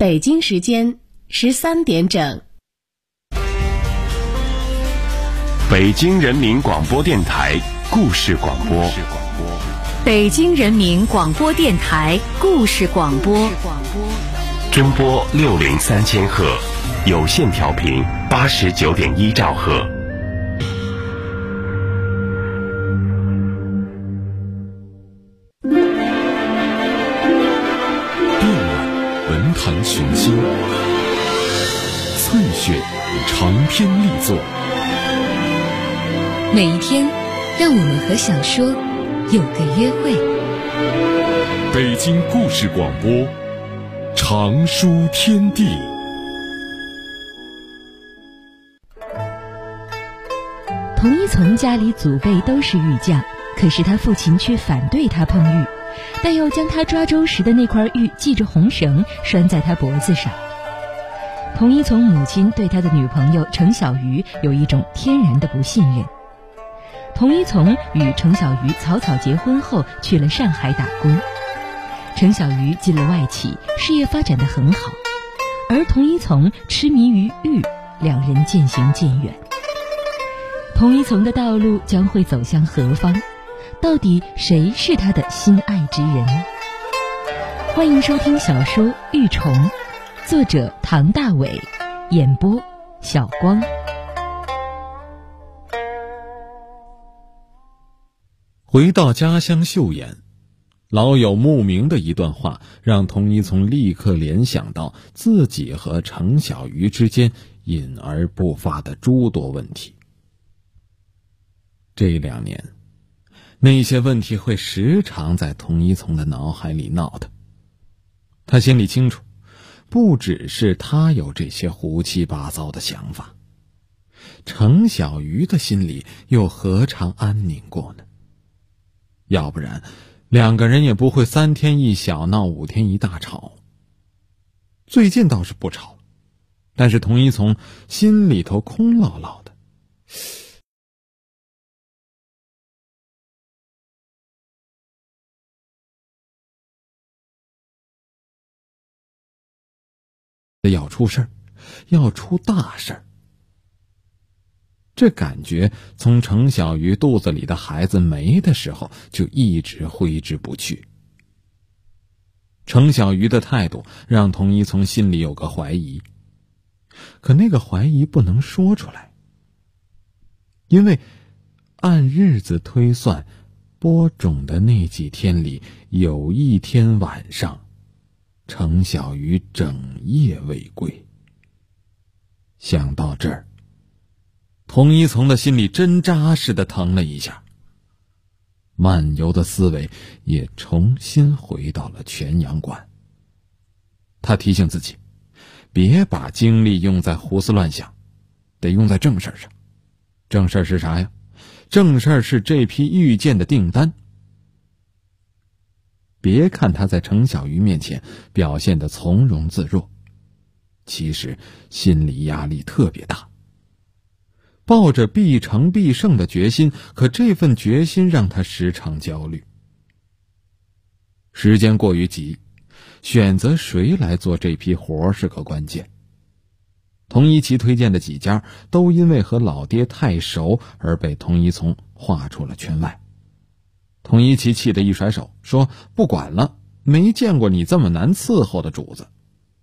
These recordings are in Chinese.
北京时间13点整。 北京人民广播电台故事广播。 北京人民广播电台故事广播。 中波603000赫，有线调频89.1兆赫。 文坛群星，翠雪长篇力作。 每一天，让我们和小说有个约会。 北京故事广播，长书天地。 童一从家里祖辈都是玉匠，可是他父亲却反对他碰玉，但又将他抓周时的那块玉系着红绳拴在他脖子上。童一从母亲对他的女朋友程小鱼有一种天然的不信任。童一从与程小鱼草草结婚后去了上海打工，程小鱼进了外企，事业发展得很好，而童一从痴迷于玉，两人渐行渐远。童一从的道路将会走向何方？到底谁是他的心爱之人？欢迎收听小说《玉虫》，作者唐大伟，演播小光。 回到家乡岫岩，老友慕名的一段话让童一从立刻联想到自己和程小鱼之间隐而不发的诸多问题。这2年，那些问题会时常在童一从的脑海里闹腾。他心里清楚，不只是他有这些胡七八糟的想法，程小鱼的心里又何尝安宁过呢？要不然两个人也不会3天一小闹5天一大吵。最近倒是不吵，但是童一从心里头空落落的。要出事儿，要出大事儿。这感觉从程小鱼肚子里的孩子没的时候就一直挥之不去。程小鱼的态度让童一从心里有个怀疑，可那个怀疑不能说出来，因为按日子推算，播种的那几天里有一天晚上程小鱼整夜未归。想到这儿，童一从的心里针扎似的疼了一下，漫游的思维也重新回到了全阳馆。他提醒自己，别把精力用在胡思乱想，得用在正事上。正事是啥呀？正事是这批玉件的订单。别看他在程小鱼面前表现得从容自若，其实心理压力特别大。抱着必成必胜的决心，可这份决心让他时常焦虑。时间过于急，选择谁来做这批活是个关键。童一奇推荐的几家都因为和老爹太熟而被童一从划出了圈外。童一奇气得一甩手说，不管了，没见过你这么难伺候的主子。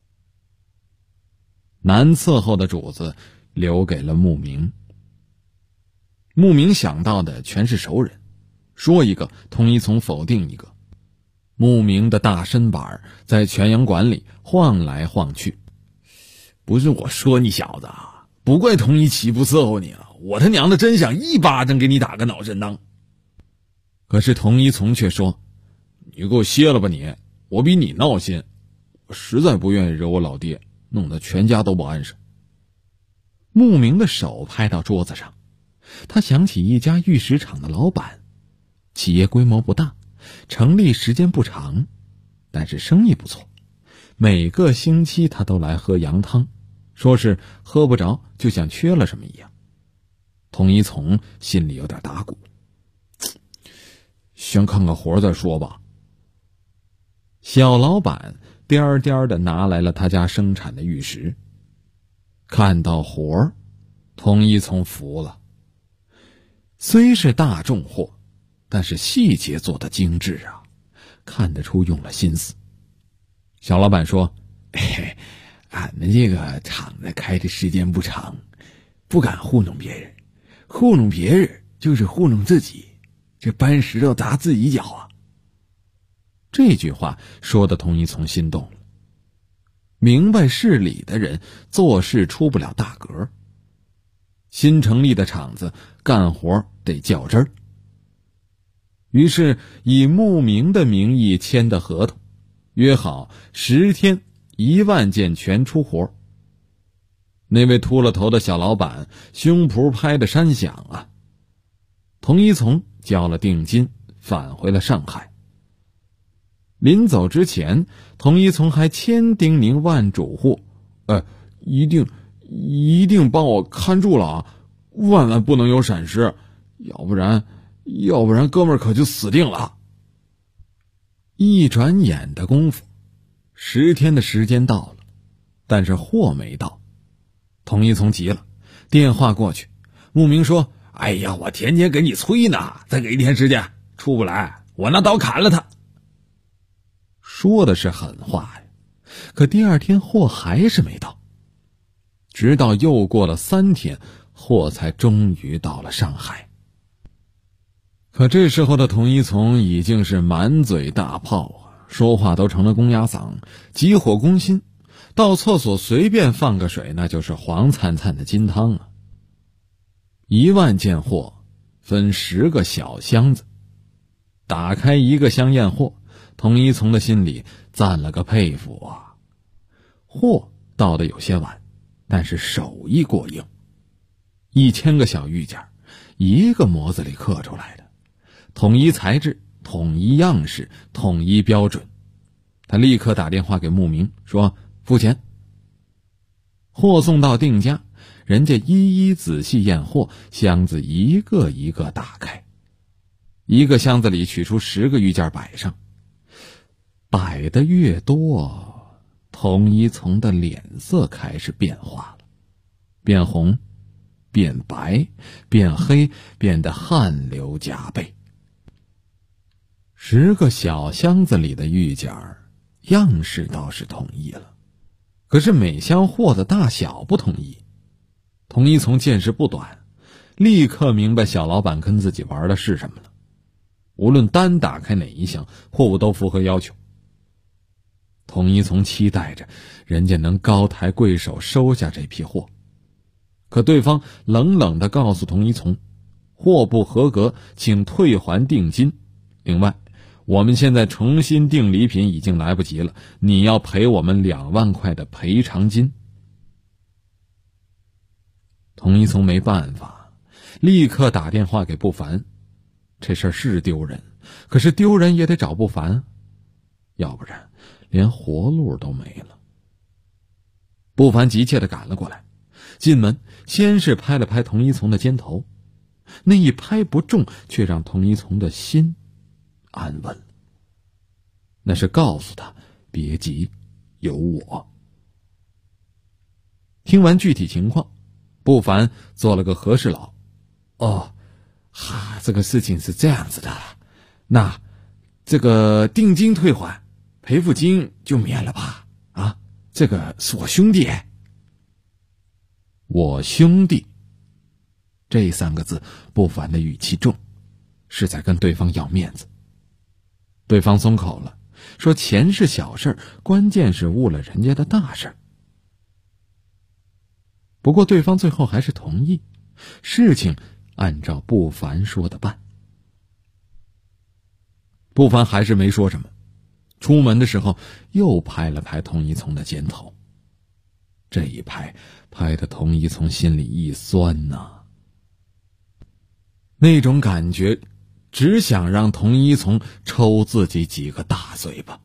难伺候的主子留给了慕名。慕名想到的全是熟人，说一个童一从否定一个。慕名的大身板在全阳馆里晃来晃去。不是我说你小子啊，不怪童一奇不伺候你了，我他娘的真想一巴掌给你打个脑震荡。可是童一从却说，你给我歇了吧你，我比你闹心，我实在不愿意惹我老爹，弄得全家都不安生。慕名的手拍到桌子上，他想起一家玉石厂的老板，企业规模不大，成立时间不长，但是生意不错，每个星期他都来喝羊汤，说是喝不着就像缺了什么一样。童一从心里有点打鼓，先看看活再说吧。小老板颠颠地拿来了他家生产的玉石。看到活儿，童一从服了。虽是大重货，但是细节做得精致啊，看得出用了心思。小老板说：俺们这个厂子开的时间不长，不敢糊弄别人，糊弄别人就是糊弄自己，这搬石头砸自己脚啊。这句话说的童一从心动了。明白事理的人做事出不了大格，新成立的厂子干活得较真儿。于是以慕名的名义签的合同，约好10天1万件全出活。那位秃了头的小老板胸脯拍得山响啊。童一从交了定金，返回了上海。临走之前，童一从还千叮咛万嘱咐：一定帮我看住了啊，万万不能有闪失，要不然哥们儿可就死定了。一转眼的功夫，10天的时间到了，但是货没到。童一从急了，电话过去，慕名说：哎呀，我天天给你催呢，再给1天时间，出不来我拿刀砍了他。说的是狠话呀，可第2天货还是没到，直到又过了3天，货才终于到了上海。可这时候的童一从已经是满嘴大炮啊，说话都成了公鸭嗓，急火攻心，到厕所随便放个水，那就是黄灿灿的金汤啊。1万件货分10个小箱子，打开1个箱验货，童一从的心里赞了个佩服啊。货到的有些晚，但是手艺过硬，1000个小玉件，1个模子里刻出来的，统一材质，统一样式，统一标准。他立刻打电话给慕名说付钱。货送到定家，人家一一仔细验货，箱子一个一个打开，1个箱子里取出10个玉件摆上。摆的越多，童一从的脸色开始变化了，变红，变白，变黑，变得汗流浃背。10个小箱子里的玉件样式倒是统一了，可是每箱货的大小不统一。童一从见识不短，立刻明白小老板跟自己玩的是什么了。无论单打开哪一箱，货物都符合要求。童一从期待着人家能高抬贵手收下这批货，可对方冷冷地告诉童一从，货不合格请退还定金，另外我们现在重新订礼品已经来不及了，你要赔我们2万块的赔偿金。童一从没办法，立刻打电话给不凡。这事儿是丢人，可是丢人也得找不凡，要不然连活路都没了。不凡急切地赶了过来，进门先是拍了拍童一从的肩头，那一拍不中，却让童一从的心安稳了。那是告诉他别急，有我。听完具体情况，不凡做了个和事佬。这个事情是这样子的，那这个定金退还，赔付金就免了吧？这个是我兄弟。我兄弟这3个字，不凡的语气重，是在跟对方要面子。对方松口了，说钱是小事，关键是误了人家的大事。不过对方最后还是同意，事情按照不凡说的办。不凡还是没说什么，出门的时候又拍了拍童一从的肩头。这一拍，拍得童一从心里一酸呐。那种感觉，只想让童一从抽自己几个大嘴巴。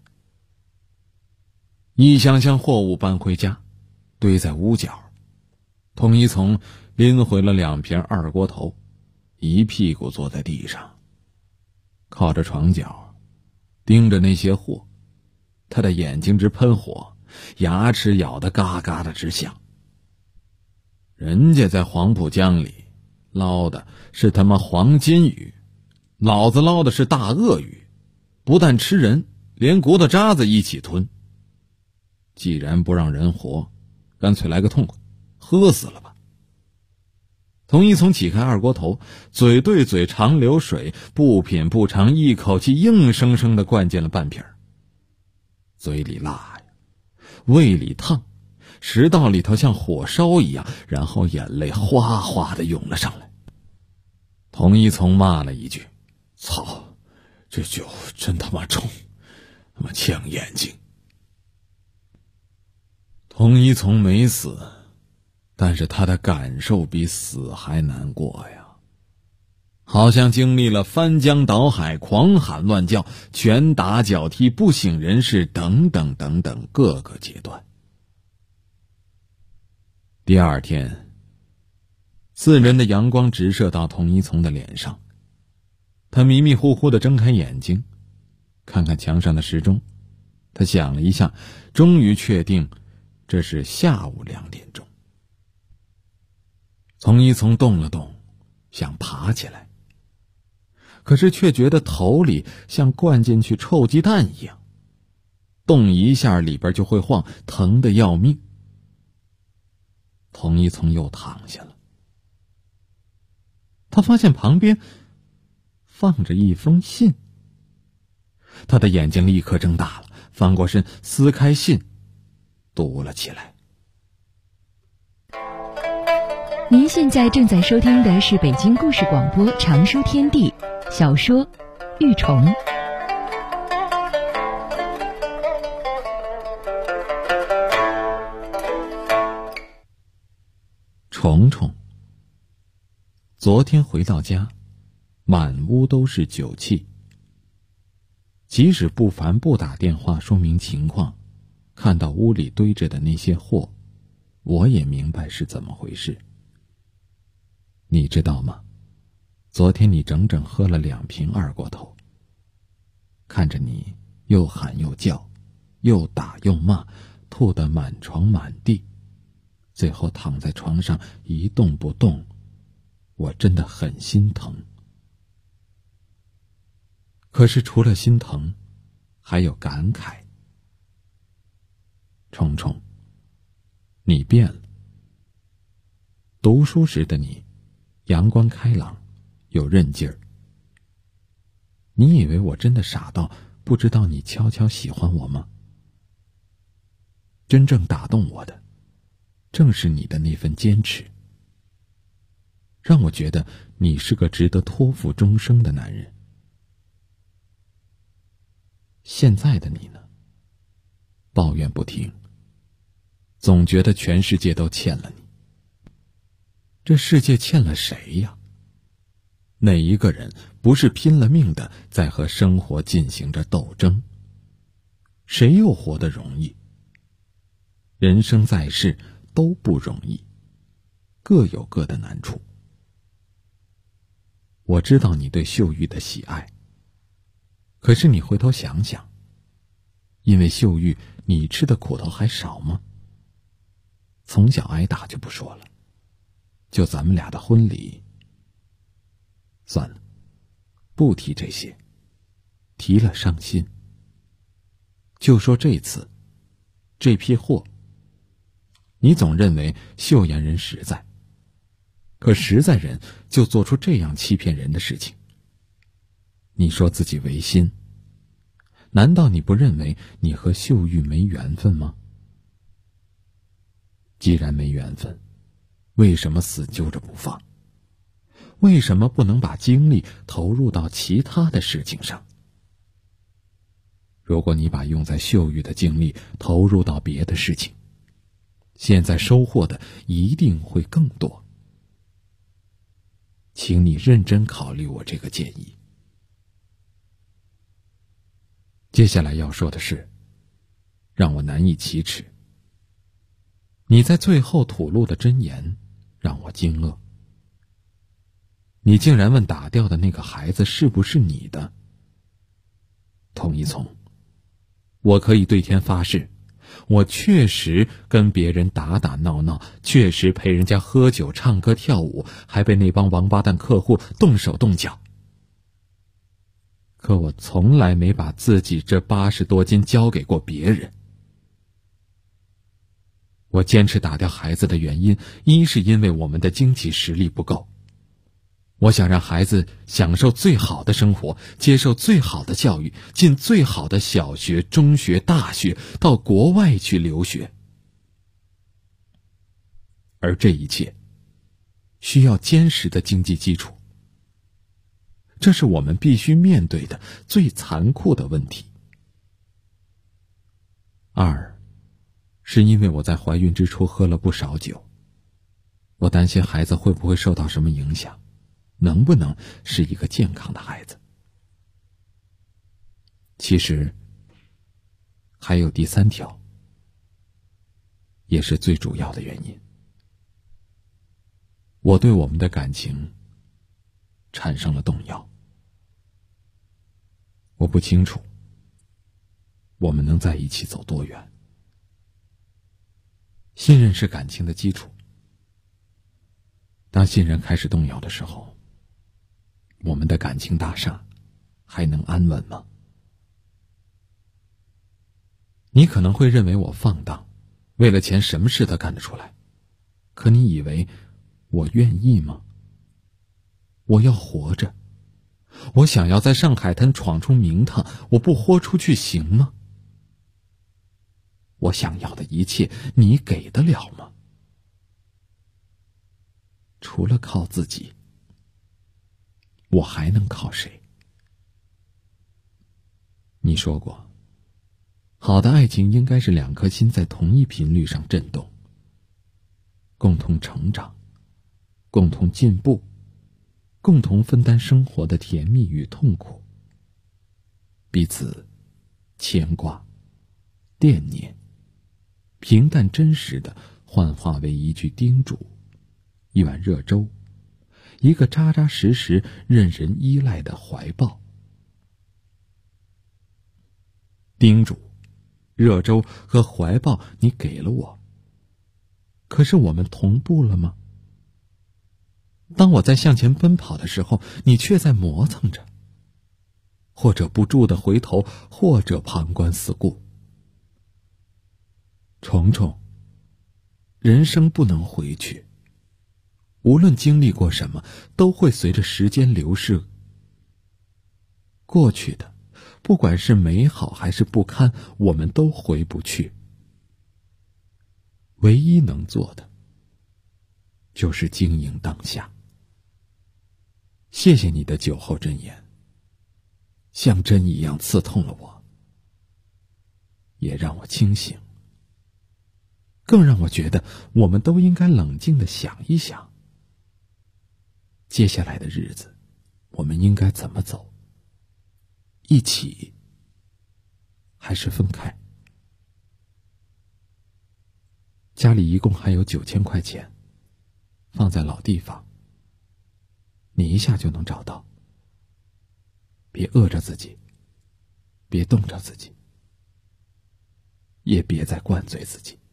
一箱箱货物搬回家，堆在屋角。童一从拎回了2瓶二锅头，一屁股坐在地上，靠着床角，盯着那些货。 他的眼睛直喷火，牙齿咬得嘎嘎的直响。人家在黄浦江里捞的是他妈黄金鱼，老子捞的是大鳄鱼，不但吃人，连骨头渣子一起吞。既然不让人活，干脆来个痛快，喝死了吧。童一从起开二锅头，嘴对嘴长流水，不品不尝，一口气硬生生地灌进了半瓶。嘴里辣呀，胃里烫，食道里头像火烧一样，然后眼泪哗哗地涌了上来。童一从骂了一句：操，这酒真他妈冲，他妈呛眼睛。童一从没死，但是他的感受比死还难过呀，好像经历了翻江倒海、狂喊乱叫、拳打脚踢、不省人事等等等等各个阶段。第二天，刺人的阳光直射到童一从的脸上，他迷迷糊糊地睁开眼睛，看看墙上的时钟，他想了一下，终于确定这是下午2点钟。童一从动了动，想爬起来，可是却觉得头里像灌进去臭鸡蛋一样，动一下里边就会晃，疼得要命。童一从又躺下了，他发现旁边放着一封信，他的眼睛立刻睁大了，翻过身撕开信，读了起来。 您现在正在收听的是北京故事广播长书天地小说《玉虫》。 虫虫，昨天回到家，满屋都是酒气。即使不凡不打电话说明情况，看到屋里堆着的那些货，我也明白是怎么回事。你知道吗？昨天你整整喝了2瓶二锅头。看着你又喊又叫，又打又骂，吐得满床满地，最后躺在床上一动不动，我真的很心疼。可是除了心疼，还有感慨。虫虫，你变了。读书时的你，阳光开朗，有韧劲儿。你以为我真的傻到不知道你悄悄喜欢我吗？真正打动我的，正是你的那份坚持，让我觉得你是个值得托付终生的男人。现在的你呢？抱怨不停，总觉得全世界都欠了你。这世界欠了谁呀？哪一个人不是拼了命的在和生活进行着斗争？谁又活得容易？人生在世都不容易，各有各的难处。我知道你对秀玉的喜爱，可是你回头想想，因为秀玉你吃的苦头还少吗？从小挨打就不说了，就咱们俩的婚礼，算了，不提这些，提了伤心。就说这次这批货，你总认为秀妍人实在，可实在人就做出这样欺骗人的事情。你说自己违心，难道你不认为你和秀玉没缘分吗？既然没缘分，为什么死揪着不放？为什么不能把精力投入到其他的事情上？如果你把用在秀玉的精力投入到别的事情，现在收获的一定会更多。请你认真考虑我这个建议。接下来要说的是，让我难以启齿。你在最后吐露的真言让我惊愕。你竟然问打掉的那个孩子是不是你的？童一从， 我可以对天发誓，我确实跟别人打打闹闹，确实陪人家喝酒唱歌跳舞，还被那帮王八蛋客户动手动脚。可我从来没把自己这80多斤交给过别人。我坚持打掉孩子的原因，一是因为我们的经济实力不够，我想让孩子享受最好的生活，接受最好的教育，进最好的小学、中学、大学，到国外去留学。而这一切需要坚实的经济基础，这是我们必须面对的最残酷的问题。二，是因为我在怀孕之初喝了不少酒，我担心孩子会不会受到什么影响，能不能是一个健康的孩子。其实还有第3条，也是最主要的原因。我对我们的感情产生了动摇。我不清楚我们能在一起走多远。信任是感情的基础，当信任开始动摇的时候，我们的感情大厦还能安稳吗？你可能会认为我放荡，为了钱什么事都干得出来，可你以为我愿意吗？我要活着，我想要在上海滩闯出名堂，我不豁出去行吗？我想要的一切，你给得了吗？除了靠自己，我还能靠谁？你说过，好的爱情应该是2颗心在同一频率上震动，共同成长，共同进步，共同分担生活的甜蜜与痛苦，彼此牵挂、惦念，平淡真实的幻化为一句叮嘱，一碗热粥，一个扎扎实实任人依赖的怀抱。叮嘱、热粥和怀抱你给了我，可是我们同步了吗？当我在向前奔跑的时候，你却在磨蹭着，或者不住地回头，或者旁观四顾。虫虫，人生不能回去，无论经历过什么，都会随着时间流逝。过去的，不管是美好还是不堪，我们都回不去。唯一能做的，就是经营当下。谢谢你的酒后箴言，像针一样刺痛了我，也让我清醒，更让我觉得我们都应该冷静地想一想，接下来的日子我们应该怎么走，一起还是分开。家里一共还有9000块钱，放在老地方，你一下就能找到。别饿着自己，别冻着自己，也别再灌醉自己。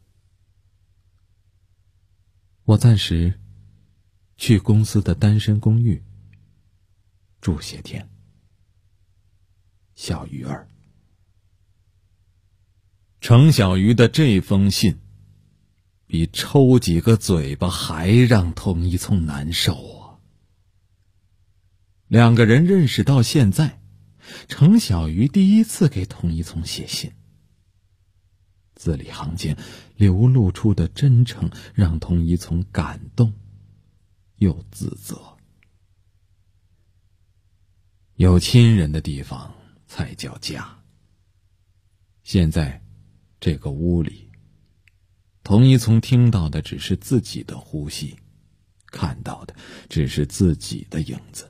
我暂时去公司的单身公寓住些天。小鱼儿。程小鱼的这封信比抽几个嘴巴还让童一聪难受啊。2个人认识到现在，程小鱼第一次给童一聪写信，字里行间流露出的真诚让童一聪感动又自责。有亲人的地方才叫家。现在这个屋里，童一聪听到的只是自己的呼吸，看到的只是自己的影子。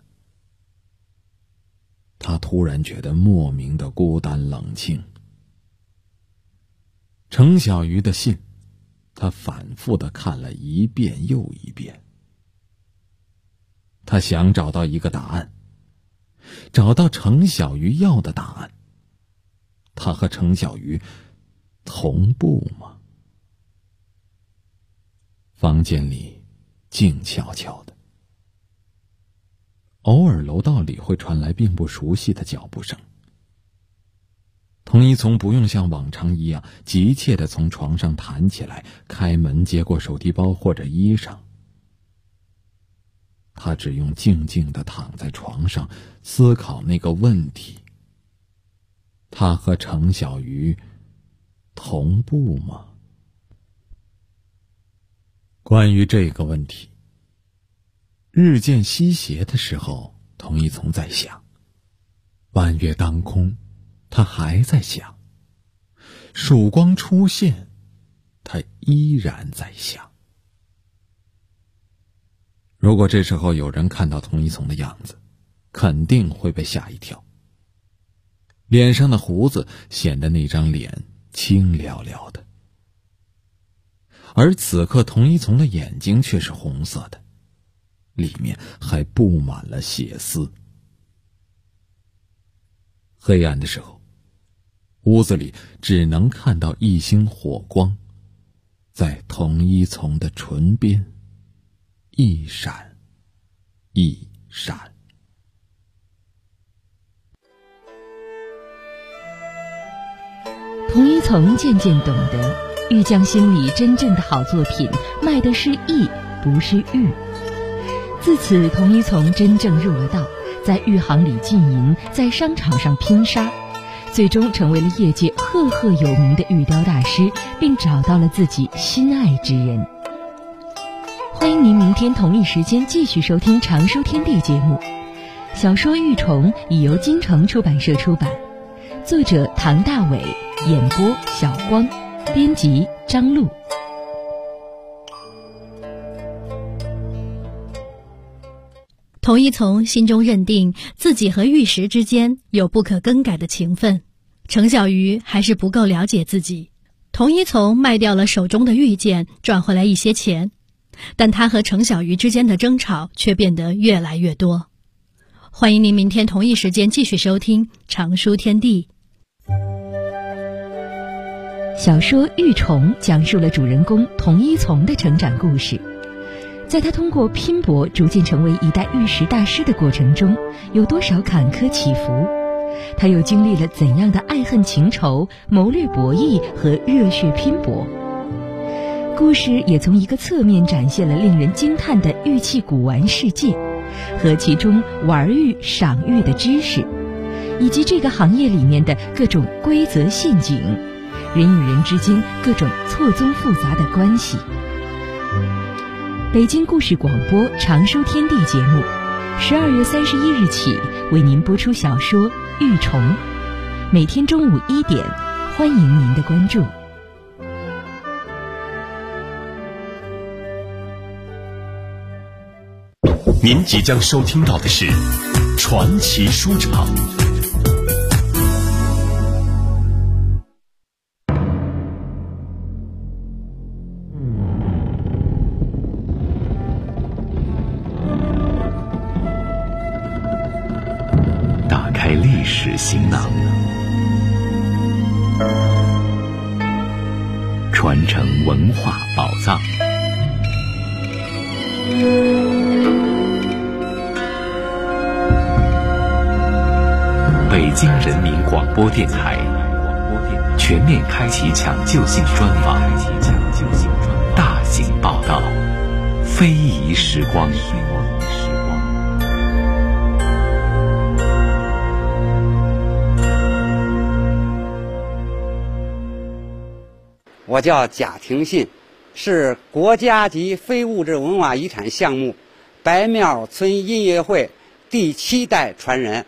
他突然觉得莫名的孤单冷清。程小鱼的信，他反复地看了一遍又一遍。他想找到一个答案，找到程小鱼要的答案。 他和程小鱼同步吗？房间里静悄悄的，偶尔楼道里会传来并不熟悉的脚步声。童一从不用像往常一样急切地从床上弹起来，开门接过手提包或者衣裳。他只用静静地躺在床上，思考那个问题：他和程小鱼同步吗？关于这个问题，日渐西斜的时候，童一从在想，弯月当空，他还在想，曙光出现，他依然在想。如果这时候有人看到童一从的样子，肯定会被吓一跳。脸上的胡子显得那张脸清寥寥的，而此刻童一从的眼睛却是红色的，里面还布满了血丝。黑暗的时候，屋子里只能看到一星火光，在童一从的唇边一闪一闪。 童一从渐渐懂得，玉匠心里真正的好作品卖的是艺，不是玉。自此，童一从真正入了道，在玉行里浸淫，在商场上拼杀，最终成为了业界赫赫有名的玉雕大师，并找到了自己心爱之人。欢迎您明天同一时间继续收听《常书天地》节目。小说《玉虫》已由京城出版社出版，作者唐大伟，演播小光，编辑张璐。 童一从心中认定自己和玉石之间有不可更改的情分，程小鱼还是不够了解自己。童一从卖掉了手中的玉剑，赚回来一些钱，但他和程小鱼之间的争吵却变得越来越多。欢迎您明天同一时间继续收听《常书天地》。 小说《玉虫》讲述了主人公童一从的成长故事。在他通过拼搏逐渐成为一代玉石大师的过程中，有多少坎坷起伏？他又经历了怎样的爱恨情仇、谋略博弈和热血拼搏？故事也从一个侧面展现了令人惊叹的玉器古玩世界，和其中玩玉、赏玉的知识，以及这个行业里面的各种规则陷阱，人与人之间各种错综复杂的关系。北京故事广播《常书天地》节目，12月31日起为您播出小说《玉虫》，每天中午1点，欢迎您的关注。 您即将收听到的是传奇书场。打开历史行囊，传承文化宝藏。北京人民广播电台全面开启抢救性专访，大型报道，非遗时光。 我叫贾廷信，是国家级非物质文化遗产项目白庙村音乐会第7代传人。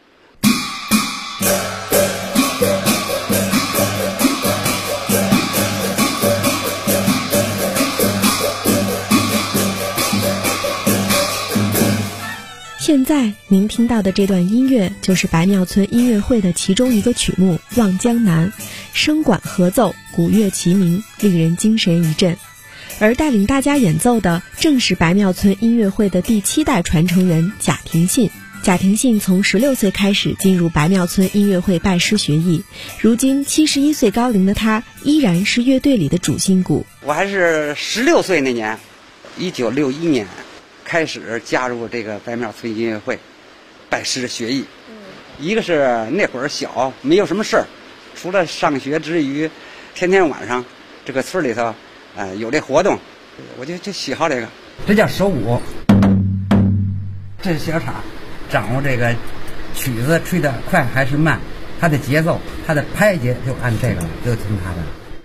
现在您听到的这段音乐就是白庙村音乐会的其中一个曲目《望江南》，声管合奏，鼓乐齐鸣，令人精神一振。而带领大家演奏的正是白庙村音乐会的第7代传承人贾廷信。 贾庭信从16岁开始进入白庙村音乐会拜师学艺，如今71岁高龄的他依然是乐队里的主心骨。 我还是16岁那年，1961年开始加入这个白庙村音乐会，拜师学艺。一个是那会儿小，没有什么事儿，除了上学之余，天天晚上这个村里头，有这活动，我就喜好这个。这叫手舞，这是小叉，掌握这个曲子吹得快还是慢，它的节奏，它的拍节就按这个，就听它的。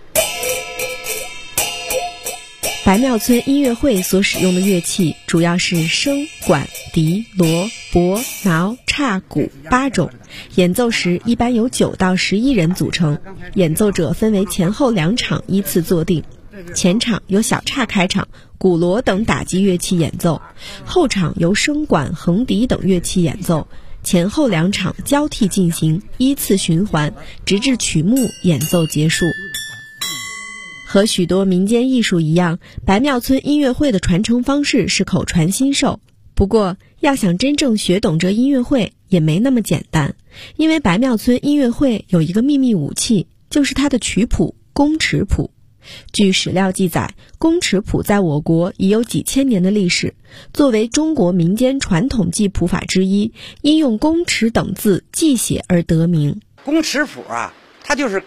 白庙村音乐会所使用的乐器主要是笙、管、笛、锣、钹、挠、叉、鼓8种，演奏时一般由9到11人组成，演奏者分为前后2场依次坐定，前场由小叉开场，鼓锣等打击乐器演奏，后场由笙管、横笛等乐器演奏，前后2场交替进行，依次循环，直至曲目演奏结束。和许多民间艺术一样，白庙村音乐会的传承方式是口传心授。不过，要想真正学懂这音乐会也没那么简单，因为白庙村音乐会有一个秘密武器，就是它的曲谱宫尺谱。据史料记载，宫尺谱在我国已有几千年的历史，作为中国民间传统记谱法之一，因用宫尺等字记写而得名。 宫尺谱啊，它就是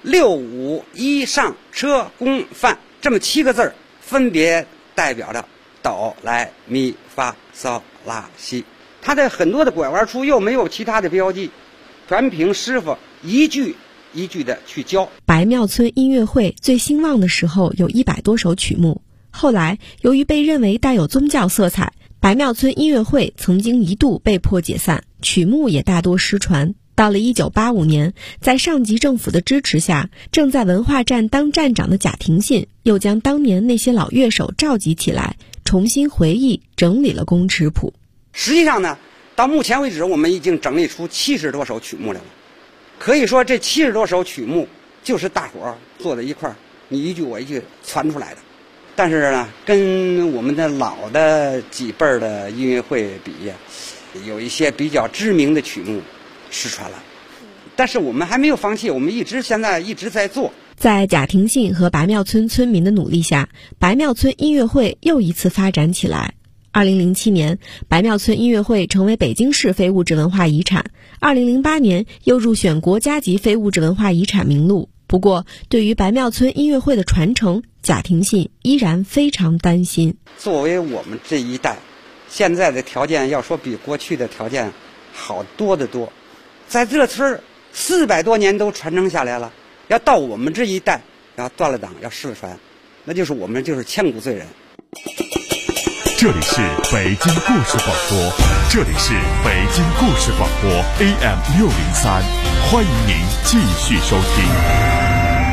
6、5、1上车宫范这么7个字儿，分别代表着哆来咪发嗦拉西。它的很多的拐弯处又没有其他的标记，全凭师傅一句一句的去教。 白庙村音乐会最兴旺的时候有100多首曲目，后来由于被认为带有宗教色彩，白庙村音乐会曾经一度被迫解散，曲目也大多失传。到了1985年，在上级政府的支持下，正在文化站当站长的贾庭信又将当年那些老乐手召集起来，重新回忆整理了宫尺谱。 实际上呢，到目前为止我们已经整理出70多首曲目来了。可以说这70多首曲目就是大伙儿坐在一块儿，你一句我一句传出来的。但是呢，跟我们的老的几辈儿的音乐会比呀，有一些比较知名的曲目失传了，但是我们还没有放弃，我们现在一直在做。 在贾庭信和白庙村村民的努力下，白庙村音乐会又一次发展起来。2007年，白庙村音乐会成为北京市非物质文化遗产，2008年又入选国家级非物质文化遗产名录。不过，对于白庙村音乐会的传承，贾庭信依然非常担心。 作为我们这一代，现在的条件要说比过去的条件好多得多。在这村400多年都传承下来了，要到我们这一代要断了档要失传，那就是我们就是千古罪人。 这里是北京故事广播，这里是北京故事广播 AM603，欢迎您继续收听。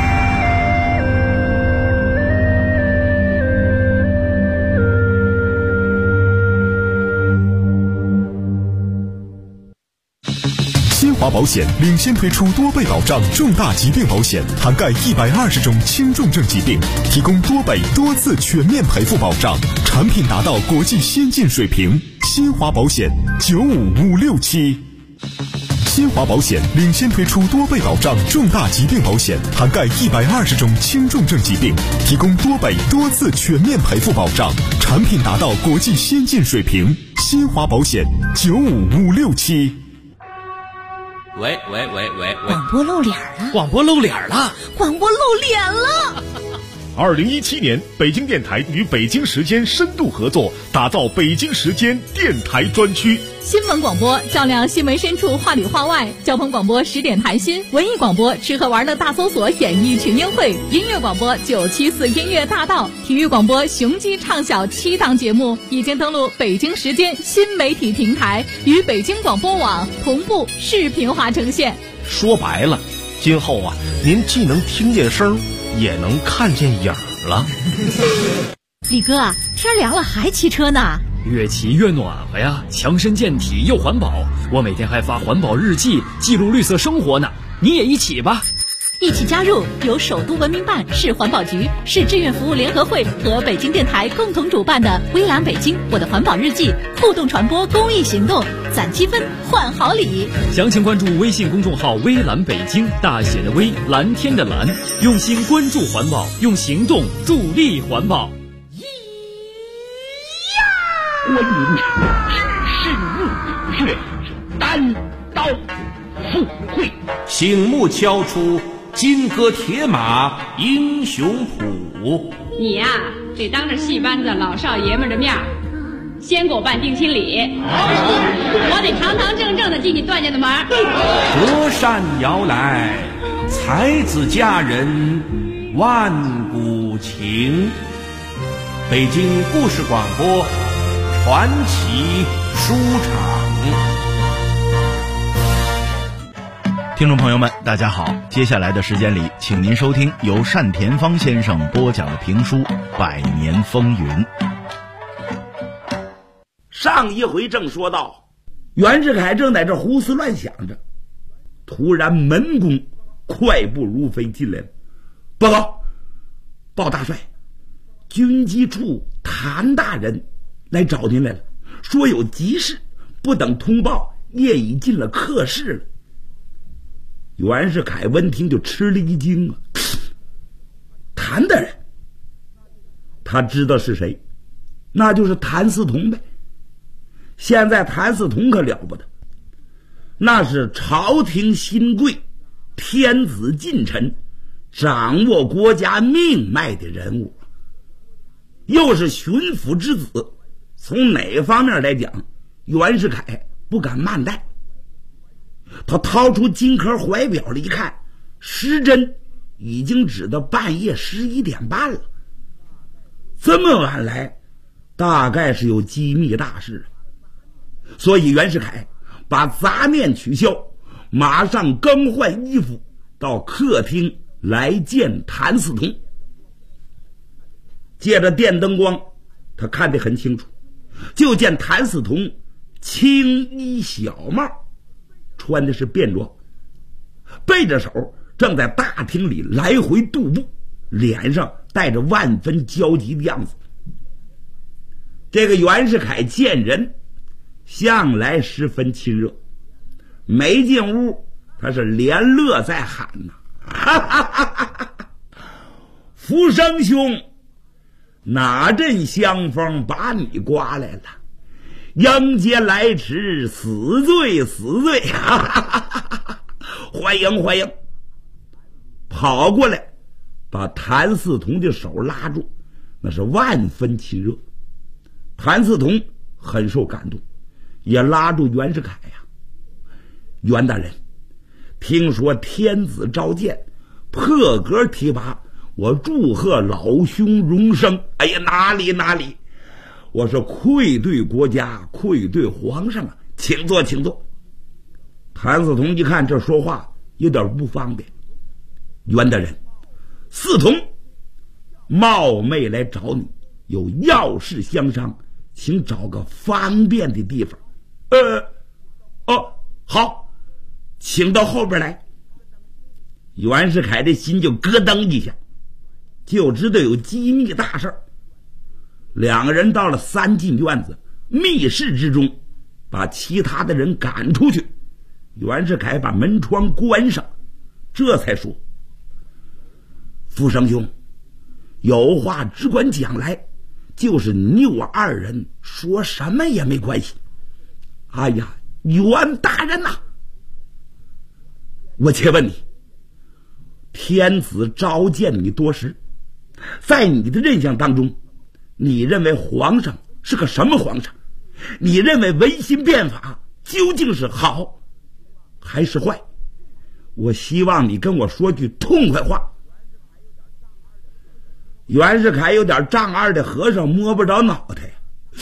新华保险领先推出多倍保障重大疾病保险，涵盖120种轻重症疾病，提供多倍多次全面赔付保障，产品达到国际先进水平。新华保险95567。新华保险领先推出多倍保障重大疾病保险，涵盖120种轻重症疾病，提供多倍多次全面赔付保障，产品达到国际先进水平。新华保险95567。 喂， 广播露脸了！ 广播露脸了！ 广播露脸了 ！2017年，北京电台与北京时间深度合作，打造北京时间电台专区。 新闻广播照亮新闻深处，话里话外；交通广播10点谈心；文艺广播吃喝玩乐大搜索，演艺群英会；音乐广播974音乐大道；体育广播雄鸡唱晓7档节目已经登录北京时间新媒体平台，与北京广播网同步视频化呈现。 说白了，今后啊，您既能听见声，也能看见影了。 李哥，天凉了还骑车呢？ 越骑越暖和呀，强身健体又环保。我每天还发环保日记，记录绿色生活呢。你也一起吧。 一起加入由首都文明办、市环保局、市志愿服务联合会和北京电台共同主办的微蓝北京我的环保日记互动传播公益行动，攒积分换好礼。 详情关注微信公众号微蓝北京，大写的微，蓝天的蓝，用心关注环保，用行动助力环保。 观音神入月，单刀赴会， 醒目敲出金戈铁马英雄谱。 你呀，得当着戏班子老少爷们的面先给我办定亲礼，我得堂堂正正的进你段家的门。 隔山摇来，才子佳人万古情。北京故事广播传奇书场。 听众朋友们，大家好，接下来的时间里，请您收听由单田芳先生播讲的评书《百年风云》。 上一回正说到，袁世凯正在这胡思乱想着，突然门公快步如飞进来了。报告，鲍大帅，军机处谭大人来找您来了，说有急事，不等通报，夜已进了客室了。袁世凯闻听就吃了一惊啊！谭大人，他知道是谁，那就是谭嗣同呗。现在谭嗣同可了不得，那是朝廷新贵，天子近臣，掌握国家命脉的人物，又是巡抚之子，从哪方面来讲，袁世凯不敢慢待。他掏出金壳怀表了一看，时针已经指到半夜11点半了。这么晚来，大概是有机密大事，所以袁世凯把杂念取消，马上更换衣服到客厅来见谭嗣同。借着电灯光，他看得很清楚，就见谭嗣同青衣小帽，穿的是便装，背着手正在大厅里来回踱步，脸上带着万分焦急的样子。这个袁世凯见人向来十分亲热，没进屋他是连乐在喊呐，哈哈哈哈哈！福生兄，哪阵香风把你刮来了？迎接来迟，死罪死罪！哈哈哈哈哈！欢迎欢迎！跑过来把谭嗣同的手拉住，那是万分亲热。谭嗣同很受感动，也拉住袁世凯呀。袁大人，听说天子召见，破格提拔，我祝贺老兄荣升。哎呀，哪里哪里，我是愧对国家，愧对皇上啊！请坐请坐。谭嗣同一看这说话有点不方便，袁大人，嗣同冒昧来找你，有要事相商，请找个方便的地方。好，请到后边来。袁世凯的心就咯噔一下，就知道有机密大事。两个人到了三进院子密室之中，把其他的人赶出去。袁世凯把门窗关上，这才说：福生兄，有话只管讲来，就是你我二人说什么也没关系。哎呀，袁大人呐，我且问你，天子召见你多时，在你的印象当中，你认为皇上是个什么皇上？你认为维新变法究竟是好还是坏？我希望你跟我说句痛快话。袁世凯有点丈二的和尚摸不着脑袋。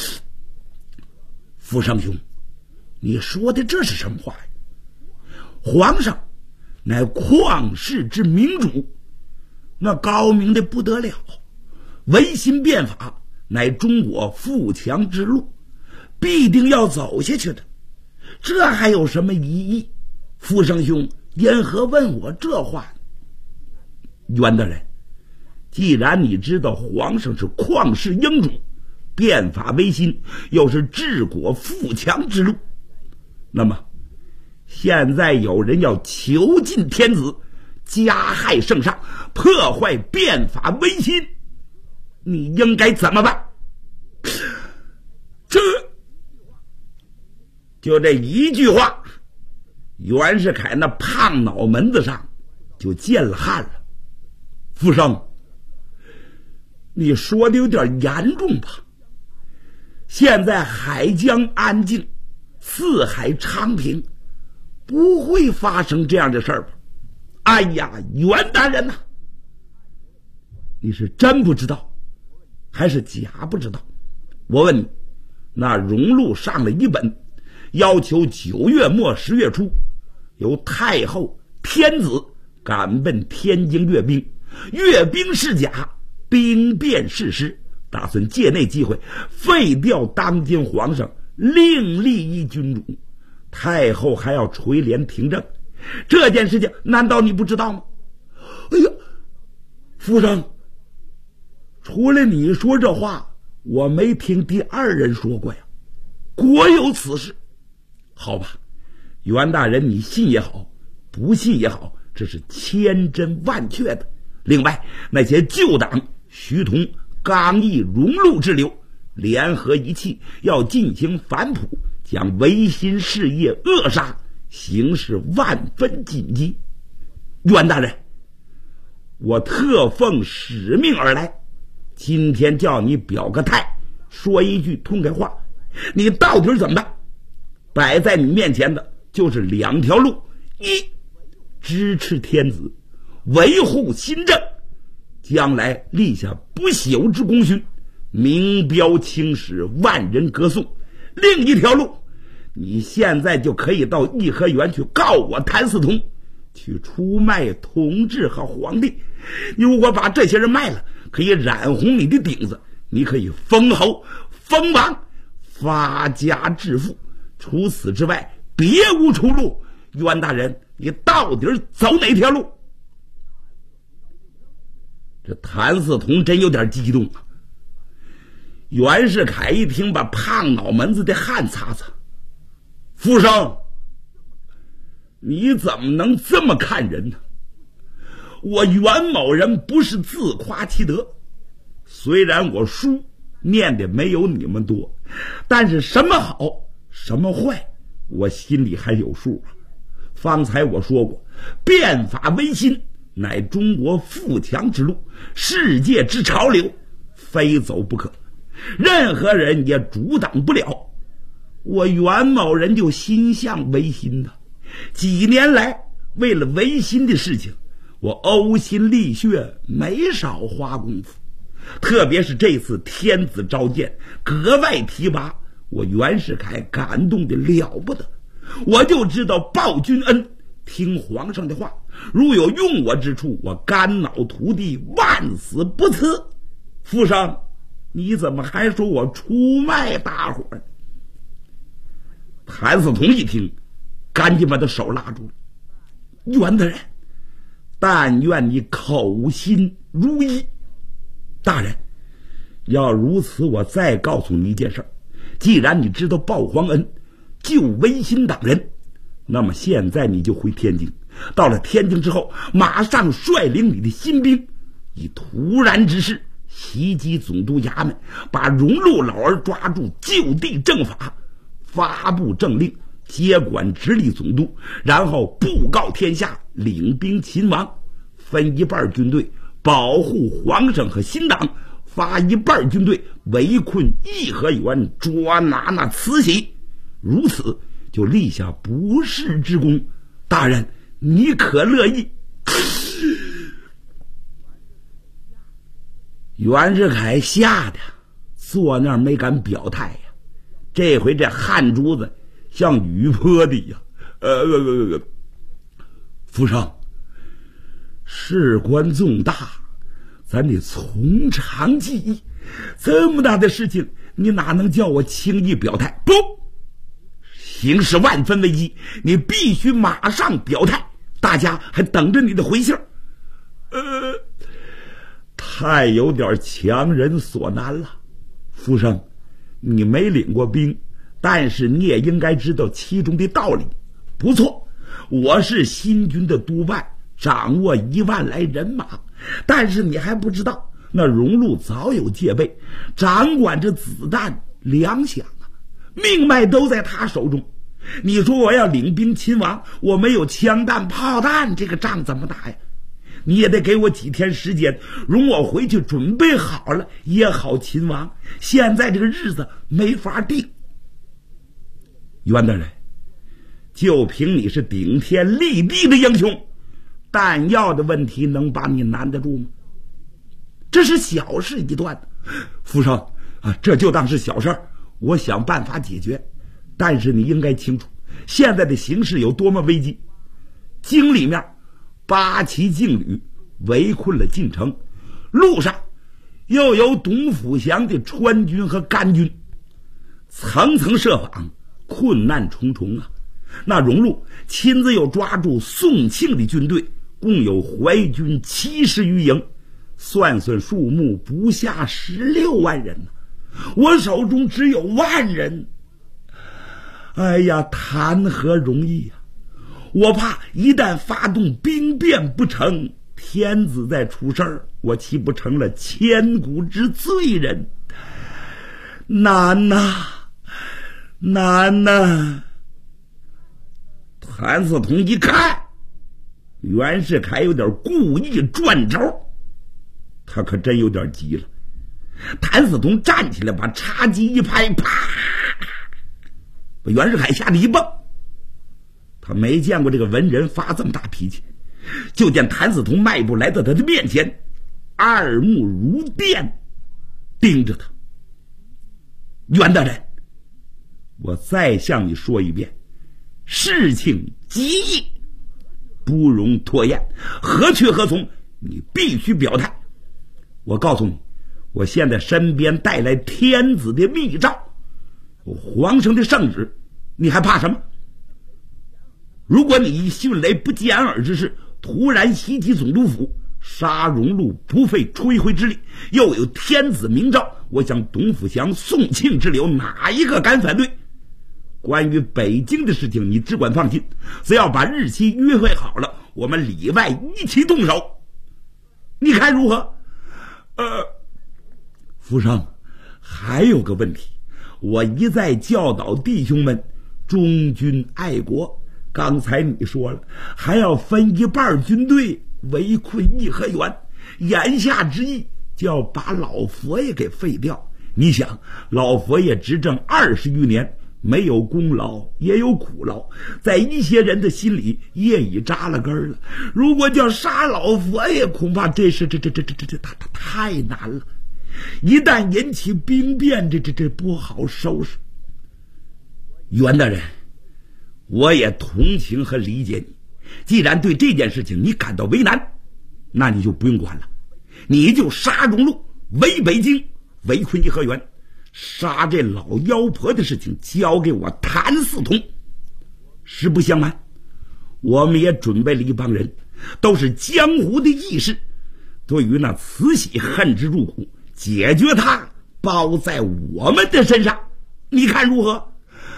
福生兄，你说的这是什么话呀？皇上乃旷世之明主，那高明的不得了，维新变法乃中国富强之路，必定要走下去的，这还有什么疑义？福生兄因何问我这话？ 袁大人，既然你知道皇上是旷世英主，变法维新又是治国富强之路，那么现在有人要囚禁天子，加害圣上，破坏变法维新，你应该怎么办？就这一句话，袁世凯那胖脑门子上就见了汗了。福生，你说的有点严重吧？现在海疆安静，四海昌平，不会发生这样的事儿吧？哎呀，袁大人呐，你是真不知道还是假不知道？我问你，那荣禄上了一本，要求9月末10月初由太后天子赶奔天津阅兵，阅兵是甲，兵变是实，打算借那机会废掉当今皇上，另立一君主。太后还要垂帘听政，这件事情难道你不知道吗？哎呀，夫人，除了你说这话，我没听第二人说过呀。果有此事？好吧，袁大人你信也好，不信也好，这是千真万确的。另外，那些旧党徐同、刚毅、荣禄之流联合一气，要进行反扑，将维新事业扼杀，形势万分紧急。袁大人，我特奉使命而来，今天叫你表个态，说一句痛快话，你到底怎么办？摆在你面前的就是2条路：一，支持天子，维护新政，将来立下不朽之功勋，名标青史，万人歌颂；另一条路，你现在就可以到颐和园去告我谭嗣同，去出卖同治和皇帝。你如果把这些人卖了，可以染红你的顶子，你可以封侯封王，发家致富，除此之外别无出路。袁大人，你到底走哪条路？这谭嗣同真有点激动啊。袁世凯一听，把胖脑门子的汗擦擦。福生，你怎么能这么看人呢？我袁某人不是自夸其德，虽然我书念的没有你们多，但是什么好什么坏我心里还有数啊。方才我说过，变法维新乃中国富强之路，世界之潮流，非走不可，任何人也阻挡不了。我袁某人就心向维新的，几年来为了维新的事情，我呕心沥血，没少花功夫。特别是这次天子召见格外提拔，我袁世凯感动的了不得。我就知道报君恩，听皇上的话，如有用我之处，我肝脑涂地，万死不辞。父上，你怎么还说我出卖大伙呢？谭嗣同一听，赶紧把他手拉住了。袁大人，但愿你口心如一。大人，要如此，我再告诉你一件事，既然你知道报皇恩，救维新党人，那么现在你就回天津，到了天津之后，马上率领你的新兵，以突然之势袭击总督衙门，把荣禄老儿抓住，就地正法，发布政令，接管直隶总督，然后布告天下，领兵勤王，分一半军队保护皇上和新党，发一半军队围困颐和园，捉拿那慈禧，如此就立下不世之功。大人，你可乐意？袁世凯吓得坐那儿没敢表态呀，这回这汗珠子像雨泼的呀。福生，事关重大，咱得从长计议，这么大的事情你哪能叫我轻易表态？不，形势万分危机，你必须马上表态，大家还等着你的回信。 太有点强人所难了。福生，你没领过兵，但是你也应该知道其中的道理。不错，我是新军的督办，掌握1万来人马，但是你还不知道，那荣禄早有戒备，掌管着子弹粮饷啊，命脉都在他手中。你说我要领兵亲王，我没有枪弹炮弹，这个仗怎么打呀？你也得给我几天时间，容我回去准备好了也好亲王。现在这个日子没法定。袁大人，就凭你是顶天立地的英雄，弹药的问题能把你难得住吗？这是小事一段。福生啊，这就当是小事，我想办法解决。但是你应该清楚，现在的形势有多么危机。京里面8旗劲旅围困了晋城，路上又有董辅祥的川军和甘军，层层设防，困难重重啊。那荣禄亲自又抓住宋庆的军队，共有淮军70余营，算算数目不下16万人呢。我手中只有1万人，哎呀，谈何容易呀！我怕一旦发动兵变不成，天子再出事儿，我岂不成了千古之罪人？难呐，难呐！谭嗣同一看袁世凯有点故意转轴，他可真有点急了。谭嗣同站起来，把茶几一拍，啪，把袁世凯吓得一蹦。他没见过这个文人发这么大脾气。就见谭嗣同迈步来到他的面前，二目如电盯着他。袁大人，我再向你说一遍，事情急易，不容拖延，何去何从，你必须表态。我告诉你，我现在身边带来天子的密诏，皇上的圣旨，你还怕什么？如果你以迅雷不及掩耳之势突然袭击总督府，杀荣禄不费吹灰之力，又有天子明诏，我想董辅祥、宋庆之流哪一个敢反对？关于北京的事情你只管放心，只要把日期约会好了，我们里外一起动手，你看如何？福生，还有个问题，我一再教导弟兄们忠君爱国。刚才你说了，还要分一半军队围困颐和园，言下之意就要把老佛爷给废掉。你想，老佛爷执政20余年，没有功劳也有苦劳，在一些人的心里也已扎了根了。如果叫杀老佛爷，恐怕这太难了。一旦引起兵变，这不好收拾。袁大人，我也同情和理解你，既然对这件事情你感到为难，那你就不用管了，你就杀荣禄，围北京，围困颐和园，杀这老妖婆的事情交给我谭嗣同。实不相瞒，我们也准备了一帮人，都是江湖的义士，对于那慈禧恨之入骨，解决它包在我们的身上，你看如何？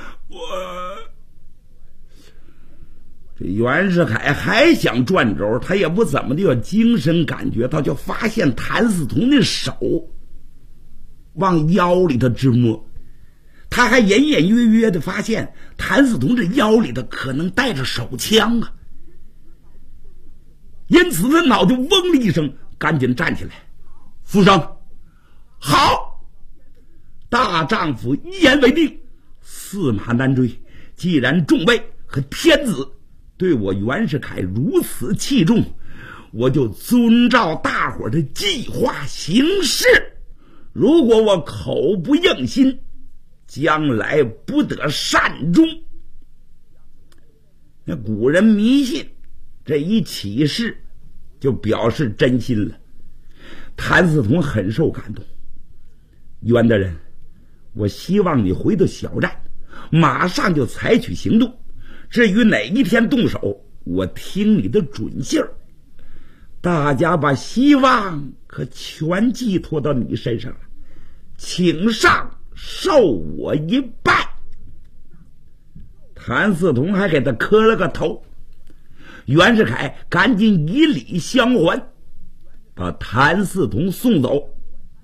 这袁世凯还想转轴，他也不怎么的有精神感觉，他就发现谭嗣同的手往腰里头直摸，他还隐隐约约的发现谭嗣同这腰里头可能带着手枪啊，因此他脑袋嗡了一声，赶紧站起来。福生，好，大丈夫一言为定，驷马难追。既然众位和天子对我袁世凯如此器重，我就遵照大伙的计划行事。如果我口不应心，将来不得善终。那古人迷信，这一起誓就表示真心了。谭嗣同很受感动。袁大人，我希望你回到小站，马上就采取行动。至于哪一天动手，我听你的准信儿。 大家把希望可全寄托到你身上了，请上受我一拜。谭嗣同还给他磕了个头，袁世凯赶紧以礼相还，把谭嗣同送走。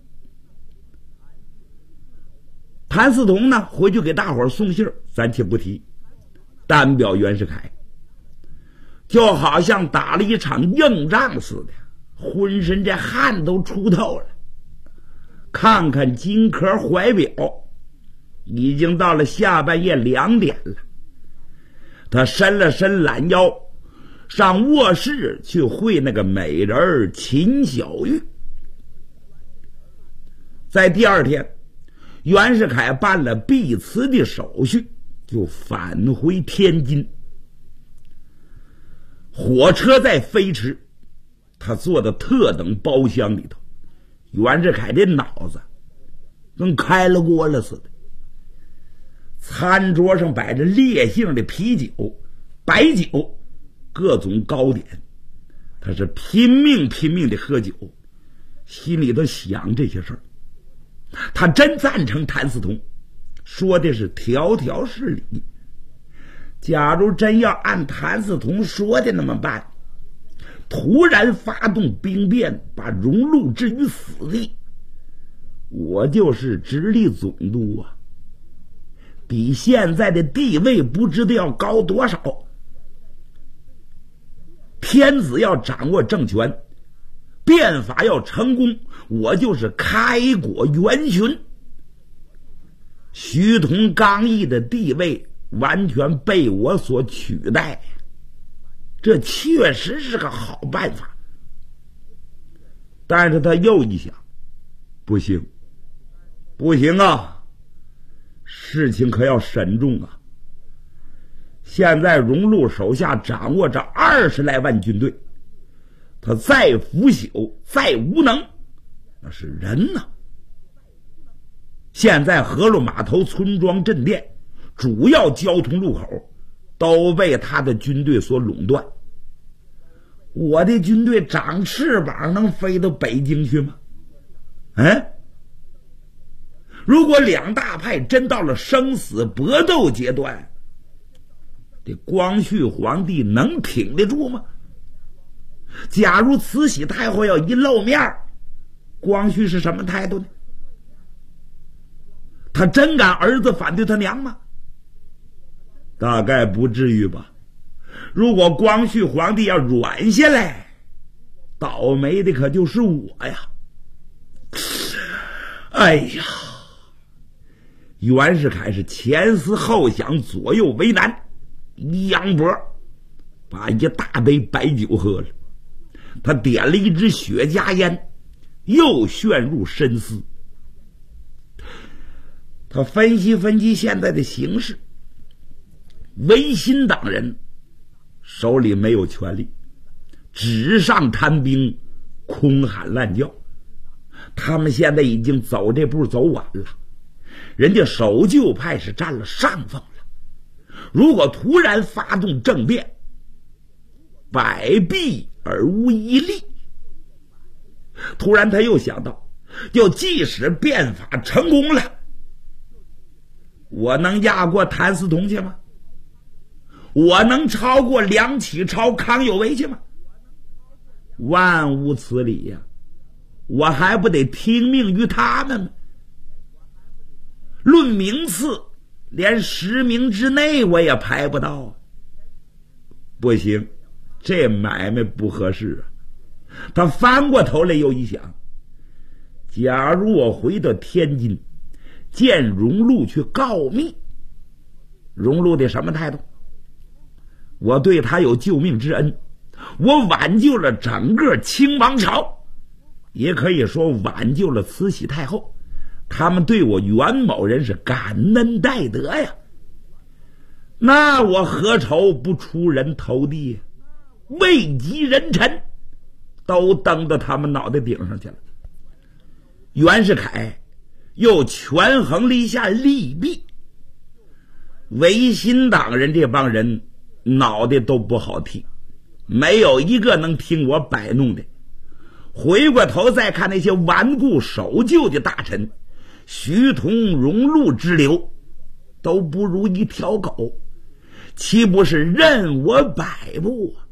谭嗣同呢，回去给大伙儿送信，暂且不提，单表袁世凯就好像打了一场硬仗似的，浑身这汗都出透了。看看金壳怀表，已经到了下半夜2点了。他伸了伸懒腰，上卧室去会那个美人秦小玉。在第2天，袁世凯办了避辞的手续，就返回天津。火车在飞驰，他坐的特等包厢里头，袁世凯的脑子跟开了锅了似的。餐桌上摆着烈性的啤酒、白酒，各种糕点，他是拼命的喝酒，心里头想这些事儿。他真赞成谭嗣同说的是条条是理。假如真要按谭嗣同说的那么办，突然发动兵变，把荣禄置于死地，我就是直隶总督啊，比现在的地位不知道要高多少。天子要掌握政权，变法要成功，我就是开国元勋。徐同刚毅的地位完全被我所取代，这确实是个好办法。但是他又一想，不行啊，事情可要慎重啊。现在荣禄手下掌握着20来万军队，他再腐朽再无能，那是人呐。现在河洛码头、村庄、镇店主要交通路口都被他的军队所垄断。我的军队长翅膀能飞到北京去吗？如果2大派真到了生死搏斗阶段，这光绪皇帝能挺得住吗？假如慈禧太后要一露面，光绪是什么态度呢？他真敢儿子反对他娘吗？大概不至于吧。如果光绪皇帝要软下来，倒霉的可就是我呀。哎呀，袁世凯是前思后想，左右为难，一扬脖把一大杯白酒喝了，他点了一支雪茄烟，又陷入深思。他分析现在的形势，维新党人手里没有权力，纸上谈兵，空喊滥叫，他们现在已经走这步走晚了，人家守旧派是占了上风了。如果突然发动政变，百弊而无一利。突然他又想到，就即使变法成功了，我能压过谭嗣同去吗？我能超过梁启超、康有为去吗？万无此理呀！我还不得听命于他们吗？论名次，连10名之内我也排不到啊！不行，这买卖不合适啊！他翻过头来又一想，假如我回到天津见荣禄去告密，荣禄的什么态度？我对他有救命之恩，我挽救了整个清王朝，也可以说挽救了慈禧太后，他们对我袁某人是感恩戴德呀。那我何愁不出人头地？位极人臣都登到他们脑袋顶上去了。袁世凯又权衡了一下利弊，维新党人这帮人脑袋都不好听， 没有一个能听我摆弄的。回过头再看那些顽固守旧的大臣，徐同、荣禄之流，都不如一条狗，岂不是任我摆布啊？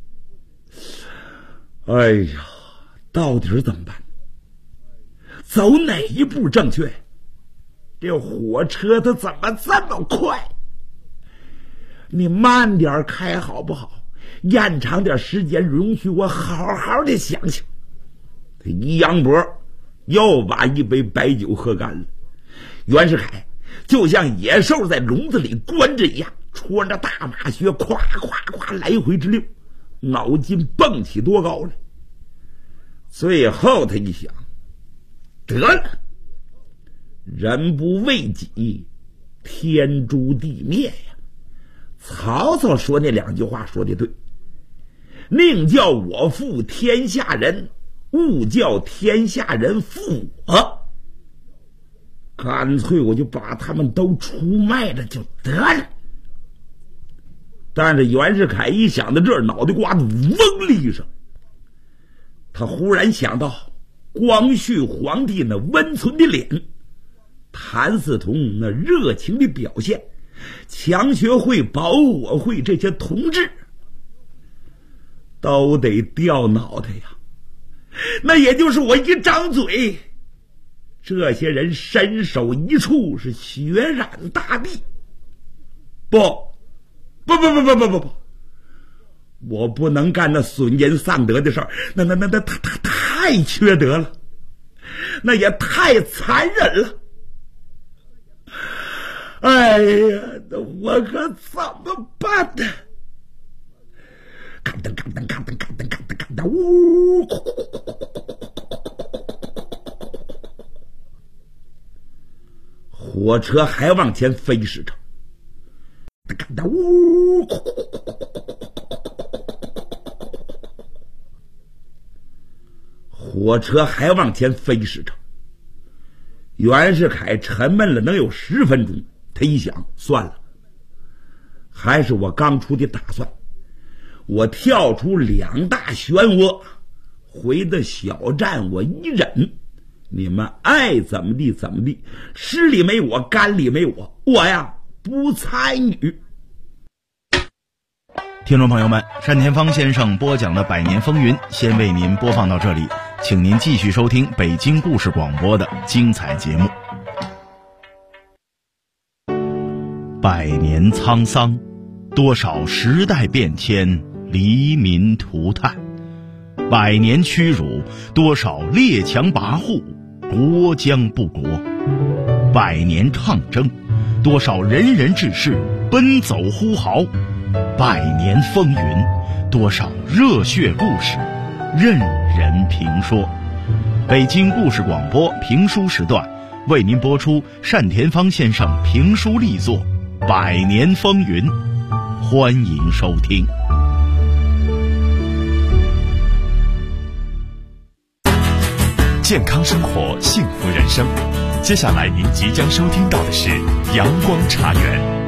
哎呀，到底是怎么办？走哪一步正确？这火车它怎么这么快？你慢点开好不好？延长点时间，容许我好好的想想。一扬脖又把一杯白酒喝干了。袁世凯就像野兽在笼子里关着一样，穿着大马靴咵咵咵来回直溜，脑筋蹦起多高来。最后他一想，得了，人不为己，天诛地灭呀。曹操说那两句话说的对，宁叫我负天下人，勿叫天下人负我。干脆我就把他们都出卖了就得了。但是袁世凯一想到这儿，脑袋瓜子嗡的一声，他忽然想到光绪皇帝那温存的脸，谭嗣同那热情的表现，强学会、保我会这些同志都得掉脑袋呀。那也就是我一张嘴，这些人身首一处，是血染大地。不，我不能干那损人丧德的事儿，那太缺德了，那也太残忍了。哎呀，那我可怎么办呢？嘎噔嘎噔嘎噔嘎噔嘎噔嘎噔，呜！火车还往前飞驶着，嘎噔呜！火车还往前飞驶着。袁世凯沉闷了能有10分钟，他一想，算了，还是我刚出的打算。我跳出2大漩涡，回到小站我一忍，你们爱怎么地怎么地，湿里没我，干里没我，我呀不参与。 听众朋友们，单田芳先生播讲的《百年风云》先为您播放到这里，请您继续收听北京故事广播的精彩节目。100年沧桑，多少时代变迁，黎民涂炭；100年屈辱，多少列强跋扈，国将不国；100年抗争，多少仁人志士奔走呼号；100年风云，多少热血故事任人评说。北京故事广播评书时段为您播出单田芳先生评书力作《100年风云》，欢迎收听。 健康生活，幸福人生。接下来您即将收听到的是阳光茶园。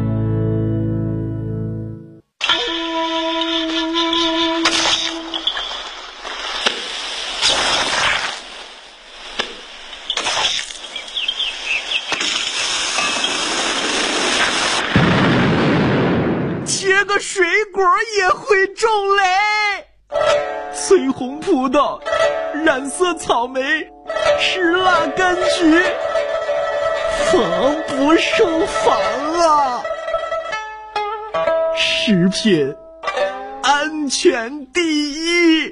切个水果也会种雷，翠红葡萄，染色草莓，石蜡柑橘，防不胜防啊！食品安全第一。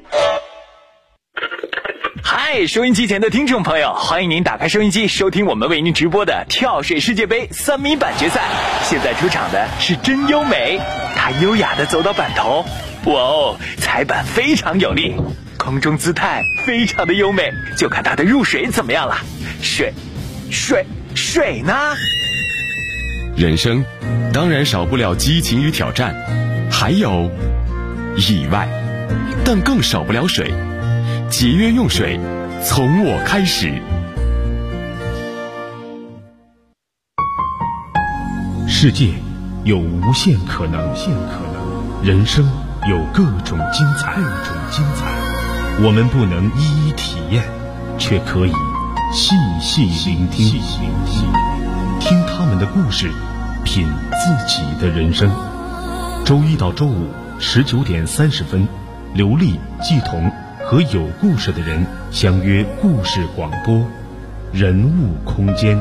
嗨，收音机前的听众朋友，欢迎您打开收音机，收听我们为您直播的跳水世界杯3米板决赛。现在出场的是真优美，她优雅地走到板头，哇哦，踩板非常有力，空中姿态非常的优美，就看她的入水怎么样了。水呢？ 人生当然少不了激情与挑战，还有意外，但更少不了水。节约用水，从我开始。世界有无限可能，人生有各种精彩，我们不能一一体验，却可以细细聆听，听他们的故事，品自己的人生。周一到周五19点30分，刘丽、季彤和有故事的人相约故事广播，人物空间。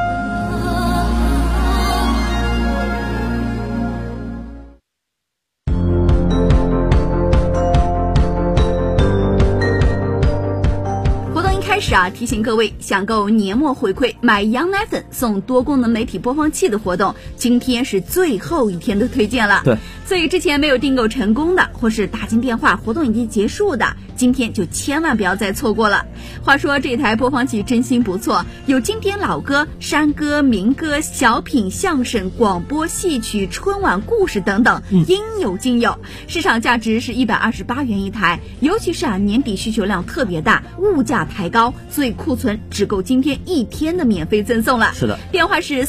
提醒各位，想购年末回馈买羊奶粉送多功能媒体播放器的活动，今天是最后一天的推荐了。 对， 所以之前没有订购成功的，或是打进电话活动已经结束的，今天就千万不要再错过了。话说这台播放器真心不错，有经典老歌、山歌、民歌、小品、相声、广播、戏曲、春晚故事等等，应有尽有。市场价值是128元一台，尤其是年底需求量特别大，物价抬高，所以库存只够今天一天的免费赠送了。 是的， 电话是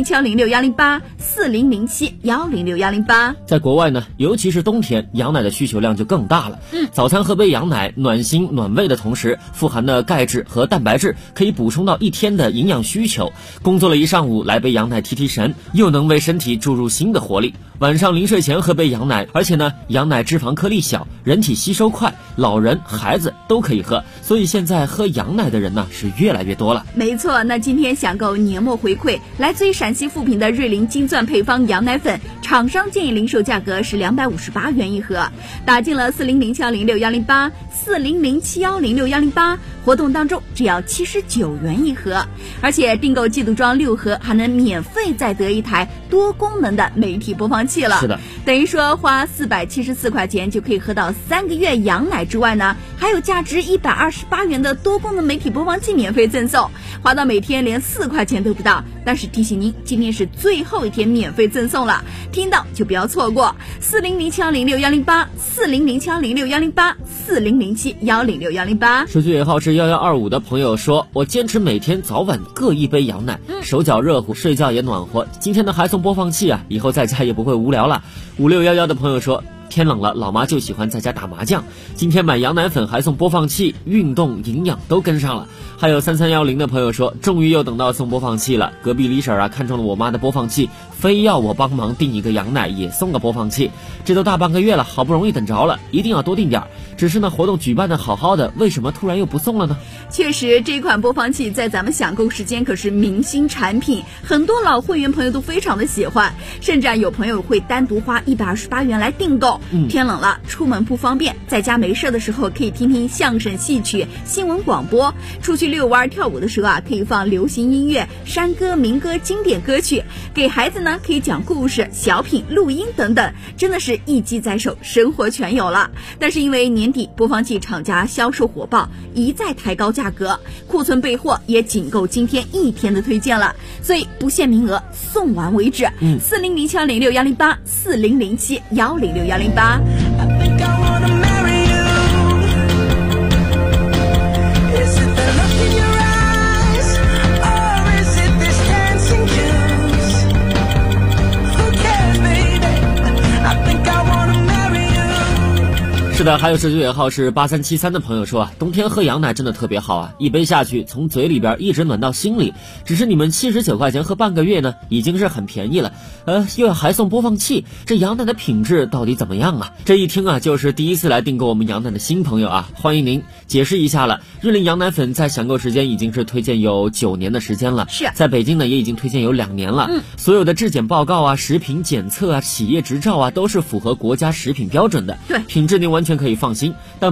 4007106108，4007106108。 在国外呢，尤其是冬天，羊奶的需求量就更大了。早餐喝杯羊奶，暖心暖胃的同时，富含的钙质和蛋白质可以补充到一天的营养需求。工作了一上午，来杯羊奶提提神，又能为身体注入新的活力。晚上临睡前喝杯羊奶，而且呢，羊奶脂肪颗粒小，人体吸收快，老人孩子都可以喝，所以现在喝羊奶的人呢是越来越多了。 没错，那今天想购年末回馈，来自于陕西富平的瑞麟金钻配方羊奶粉，厂商建议零售价格是258元一盒，打进了4007106108、4007106108，活动当中只要79元一盒，而且订购季度装6盒还能免费再得一台多功能的媒体播放器了。 是的， 等于说花474块钱就可以喝到3个月羊奶之外呢，还有价值128元的多功能媒体播放器免费赠送，花到每天连4块钱都不到。但是提醒您，今天是最后一天免费赠送了，听到就不要错过。4007106108、4007106108、4007106108。 数据尾号是1125的朋友说，我坚持每天早晚各一杯羊奶，手脚热乎，睡觉也暖和。今天呢还送播放器啊，以后在家也不会无聊了。5611的朋友说，天冷了，老妈就喜欢在家打麻将，今天买羊奶粉还送播放器，运动营养都跟上了。还有3310的朋友说，终于又等到送播放器了，隔壁李婶啊看中了我妈的播放器，非要我帮忙订一个羊奶也送个播放器，这都大半个月了，好不容易等着了，一定要多订点。只是呢活动举办的好好的，为什么突然又不送了呢？ 确实，这款播放器在咱们享购时间可是明星产品，很多老会员朋友都非常的喜欢，甚至有朋友会单独花128元来订购。天冷了，出门不方便，在家没事的时候可以听听相声、戏曲、新闻广播，出去遛弯跳舞的时候可以放流行音乐、山歌、民歌、经典歌曲，给孩子呢可以讲故事、小品、录音等等，真的是一机在手，生活全有了。但是因为年底播放器厂家销售火爆，一再抬高价格，库存备货也仅够今天一天的推荐了，所以不限名额，送完为止。4007106108、4007106108。 是的，还有手机尾号是8373的朋友说，冬天喝羊奶真的特别好啊，一杯下去从嘴里边一直暖到心里。只是你们79块钱喝半个月呢，已经是很便宜了，又要还送播放器，这羊奶的品质到底怎么样啊？这一听啊，就是第一次来订购我们羊奶的新朋友啊，欢迎您。解释一下了，瑞麟羊奶粉在享购时间已经是推荐有9年的时间了， 是在北京呢也已经推荐有2年了。所有的质检报告啊、食品检测啊、企业执照啊，都是符合国家食品标准的， 对， 品质您完全可以放心。但